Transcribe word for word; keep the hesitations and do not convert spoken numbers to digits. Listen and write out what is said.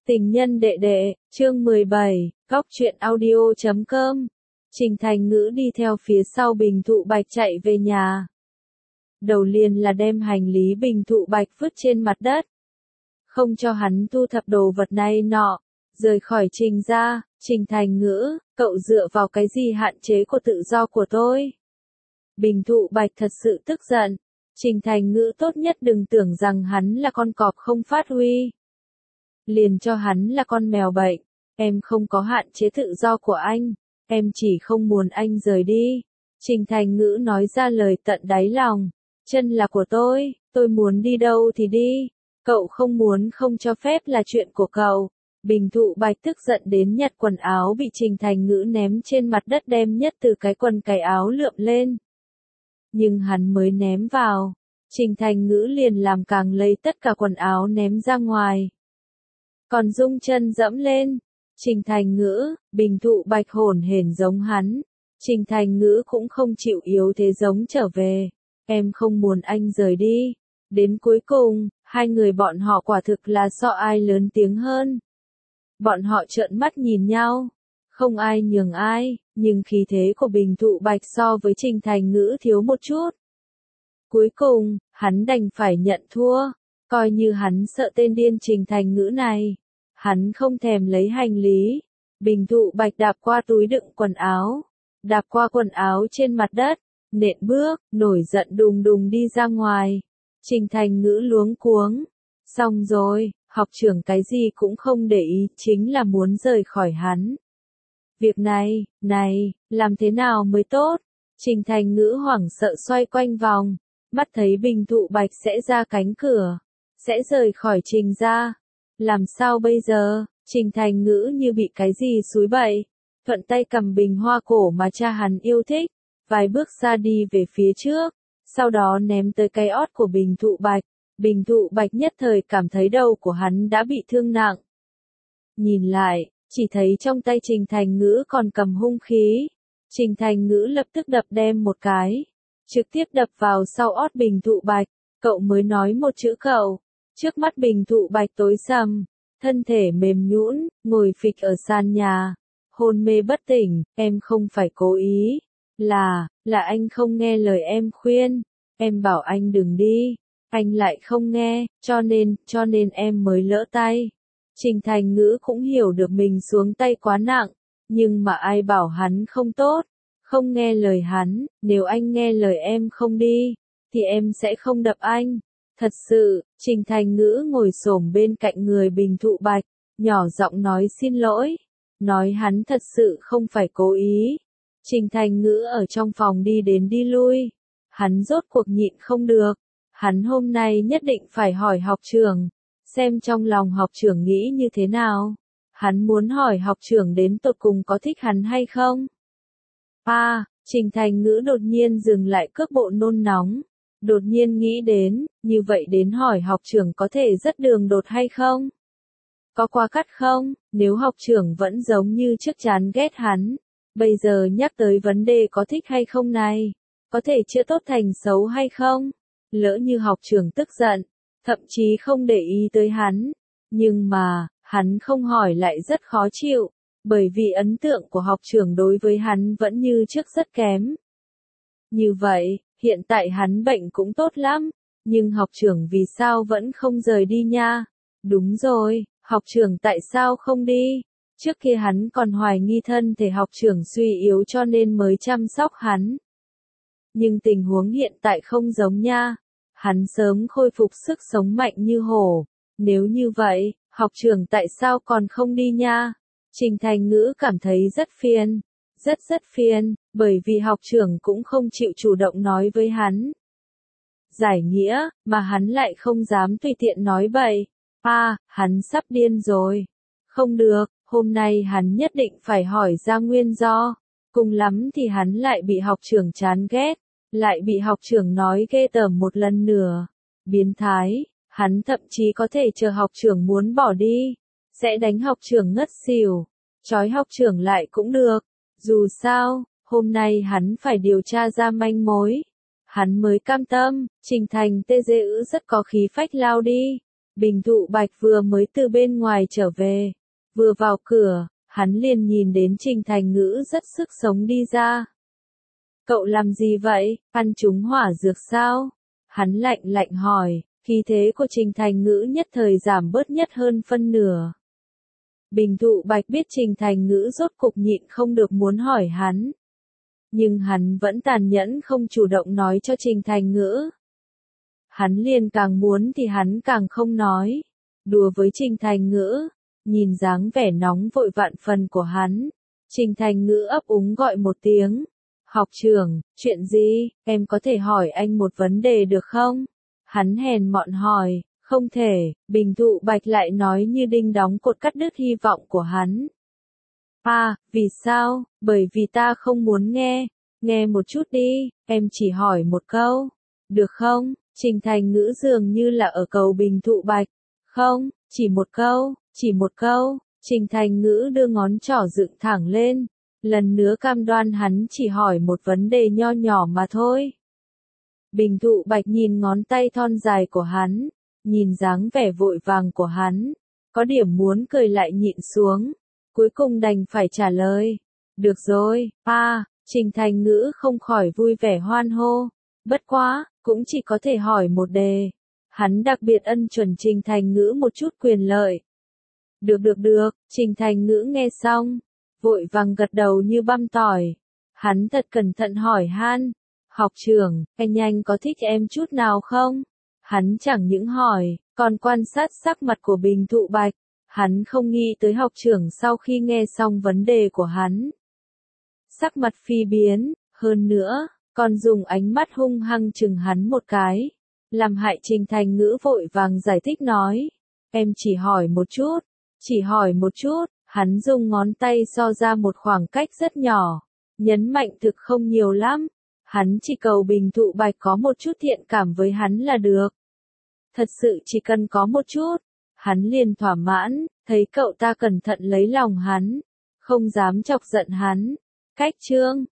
Tình nhân đệ đệ, chương mười bảy, góc truyện audio chấm com. Trình Thành Ngữ đi theo phía sau Bình Thụ Bạch chạy về nhà. Đầu liền là đem hành lý Bình Thụ Bạch vứt trên mặt đất. Không cho hắn thu thập đồ vật này nọ. Rời khỏi Trình ra, Trình Thành Ngữ, cậu dựa vào cái gì hạn chế của tự do của tôi? Bình Thụ Bạch thật sự tức giận. Trình Thành Ngữ tốt nhất đừng tưởng rằng hắn là con cọp không phát huy. Liền cho hắn là con mèo bệnh. Em không có hạn chế tự do của anh. Em chỉ không muốn anh rời đi. Trình Thành Ngữ nói ra lời tận đáy lòng. Chân là của tôi, tôi muốn đi đâu thì đi. Cậu không muốn không cho phép là chuyện của cậu. Bình Thụ Bạch tức giận đến nhặt quần áo bị Trình Thành Ngữ ném trên mặt đất đem nhất từ cái quần cái áo lượm lên. Nhưng hắn mới ném vào. Trình Thành Ngữ liền làm càng lấy tất cả quần áo ném ra ngoài. Còn dung chân dẫm lên. Trình Thành Ngữ, Bình Thụ Bạch hổn hển giống hắn. Trình Thành Ngữ cũng không chịu yếu thế giống trở về. Em không muốn anh rời đi. Đến cuối cùng, hai người bọn họ quả thực là so ai lớn tiếng hơn. Bọn họ trợn mắt nhìn nhau. Không ai nhường ai, nhưng khí thế của Bình Thụ Bạch so với Trình Thành Ngữ thiếu một chút. Cuối cùng, hắn đành phải nhận thua. Coi như hắn sợ tên điên Trình Thành Ngữ này. Hắn không thèm lấy hành lý. Bình Thụ Bạch đạp qua túi đựng quần áo. Đạp qua quần áo trên mặt đất. Nện bước, nổi giận đùng đùng đi ra ngoài. Trình Thành Ngữ luống cuống. Xong rồi, học trưởng cái gì cũng không để ý, chính là muốn rời khỏi hắn. Việc này, này, làm thế nào mới tốt? Trình Thành Ngữ hoảng sợ xoay quanh vòng. Mắt thấy Bình Thụ Bạch sẽ ra cánh cửa. Sẽ rời khỏi Trình ra. Làm sao bây giờ? Trình Thành Ngữ như bị cái gì xúi bậy. Thuận tay cầm bình hoa cổ mà cha hắn yêu thích. Vài bước xa đi về phía trước. Sau đó ném tới cái ót của Bình Thụ Bạch. Bình Thụ Bạch nhất thời cảm thấy đầu của hắn đã bị thương nặng. Nhìn lại, chỉ thấy trong tay Trình Thành Ngữ còn cầm hung khí. Trình Thành Ngữ lập tức đập đem một cái. Trực tiếp đập vào sau ót Bình Thụ Bạch. Cậu mới nói một chữ cậu. Trước mắt Bình Thụ Bạch tối sầm. Thân thể mềm nhũn, ngồi phịch ở sàn nhà. Hôn mê bất tỉnh, em không phải cố ý. Là, là anh không nghe lời em khuyên. Em bảo anh đừng đi. Anh lại không nghe, cho nên, cho nên em mới lỡ tay. Trình Thành Ngữ cũng hiểu được mình xuống tay quá nặng. Nhưng mà ai bảo hắn không tốt. Không nghe lời hắn, nếu anh nghe lời em không đi, thì em sẽ không đập anh. Thật sự, Trình Thành Ngữ ngồi xổm bên cạnh người Bình Thụ Bạch, nhỏ giọng nói xin lỗi. Nói hắn thật sự không phải cố ý. Trình Thành Ngữ ở trong phòng đi đến đi lui. Hắn rốt cuộc nhịn không được. Hắn hôm nay nhất định phải hỏi học trưởng. Xem trong lòng học trưởng nghĩ như thế nào. Hắn muốn hỏi học trưởng đến tột cùng có thích hắn hay không. À, Trình Thành Ngữ đột nhiên dừng lại cước bộ nôn nóng. Đột nhiên nghĩ đến, như vậy đến hỏi học trưởng có thể rất đường đột hay không? Có qua cắt không? Nếu học trưởng vẫn giống như trước chán ghét hắn. Bây giờ nhắc tới vấn đề có thích hay không này. Có thể chữa tốt thành xấu hay không? Lỡ như học trưởng tức giận. Thậm chí không để ý tới hắn. Nhưng mà, hắn không hỏi lại rất khó chịu. Bởi vì ấn tượng của học trưởng đối với hắn vẫn như trước rất kém. Như vậy, hiện tại hắn bệnh cũng tốt lắm. Nhưng học trưởng vì sao vẫn không rời đi nha? Đúng rồi, học trưởng tại sao không đi? Trước kia hắn còn hoài nghi thân thể học trưởng suy yếu cho nên mới chăm sóc hắn. Nhưng tình huống hiện tại không giống nha. Hắn sớm khôi phục sức sống mạnh như hổ. Nếu như vậy, học trưởng tại sao còn không đi nha? Trình Thành Ngữ cảm thấy rất phiền. Rất rất phiền, bởi vì học trưởng cũng không chịu chủ động nói với hắn. Giải nghĩa, mà hắn lại không dám tùy tiện nói bậy. À, hắn sắp điên rồi. Không được, hôm nay hắn nhất định phải hỏi ra nguyên do. Cùng lắm thì hắn lại bị học trưởng chán ghét. Lại bị học trưởng nói ghê tởm một lần nữa. Biến thái, hắn thậm chí có thể chờ học trưởng muốn bỏ đi. Sẽ đánh học trưởng ngất xỉu. Trói học trưởng lại cũng được. Dù sao, hôm nay hắn phải điều tra ra manh mối. Hắn mới cam tâm. Trình Thành tê dê ữ rất có khí phách lao đi. Bình Thụ Bạch vừa mới từ bên ngoài trở về, vừa vào cửa, hắn liền nhìn đến Trình Thành Ngữ rất sức sống đi ra. Cậu làm gì vậy, ăn trúng hỏa dược sao? Hắn lạnh lạnh hỏi, khí thế của Trình Thành Ngữ nhất thời giảm bớt nhất hơn phân nửa. Bình Thụ Bạch biết Trình Thành Ngữ rốt cục nhịn không được muốn hỏi hắn. Nhưng hắn vẫn tàn nhẫn không chủ động nói cho Trình Thành Ngữ. Hắn liền càng muốn thì hắn càng không nói. Đùa với Trình Thành Ngữ, nhìn dáng vẻ nóng vội vạn phần của hắn. Trình Thành Ngữ ấp úng gọi một tiếng. Học trưởng, chuyện gì, em có thể hỏi anh một vấn đề được không? Hắn hèn mọn hỏi, không thể, Bình Thụ Bạch lại nói như đinh đóng cột cắt đứt hy vọng của hắn. À, vì sao? Bởi vì ta không muốn nghe. Nghe một chút đi, em chỉ hỏi một câu. Được không? Trình Thành Ngữ dường như là ở cầu Bình Thụ Bạch. Không, chỉ một câu, chỉ một câu. Trình Thành Ngữ đưa ngón trỏ dựng thẳng lên. Lần nữa cam đoan hắn chỉ hỏi một vấn đề nho nhỏ mà thôi. Bình Thụ Bạch nhìn ngón tay thon dài của hắn, nhìn dáng vẻ vội vàng của hắn, có điểm muốn cười lại nhịn xuống, cuối cùng đành phải trả lời. Được rồi, a, Trình Thành Ngữ không khỏi vui vẻ hoan hô, bất quá, cũng chỉ có thể hỏi một đề. Hắn đặc biệt ân chuẩn Trình Thành Ngữ một chút quyền lợi. Được được được, Trình Thành Ngữ nghe xong, vội vàng gật đầu như băm tỏi. Hắn thật cẩn thận hỏi han, học trưởng, anh anh có thích em chút nào không? Hắn chẳng những hỏi, còn quan sát sắc mặt của Bình Thụ Bạch. Hắn không nghĩ tới học trưởng sau khi nghe xong vấn đề của hắn. Sắc mặt phi biến, hơn nữa, còn dùng ánh mắt hung hăng chừng hắn một cái. Làm hại Trình Thành Ngữ vội vàng giải thích nói. Em chỉ hỏi một chút, chỉ hỏi một chút. Hắn dùng ngón tay so ra một khoảng cách rất nhỏ, nhấn mạnh thực không nhiều lắm. Hắn chỉ cầu Bình Thụ Bạch có một chút thiện cảm với hắn là được. Thật sự chỉ cần có một chút, hắn liền thỏa mãn, thấy cậu ta cẩn thận lấy lòng hắn, không dám chọc giận hắn. Cách chương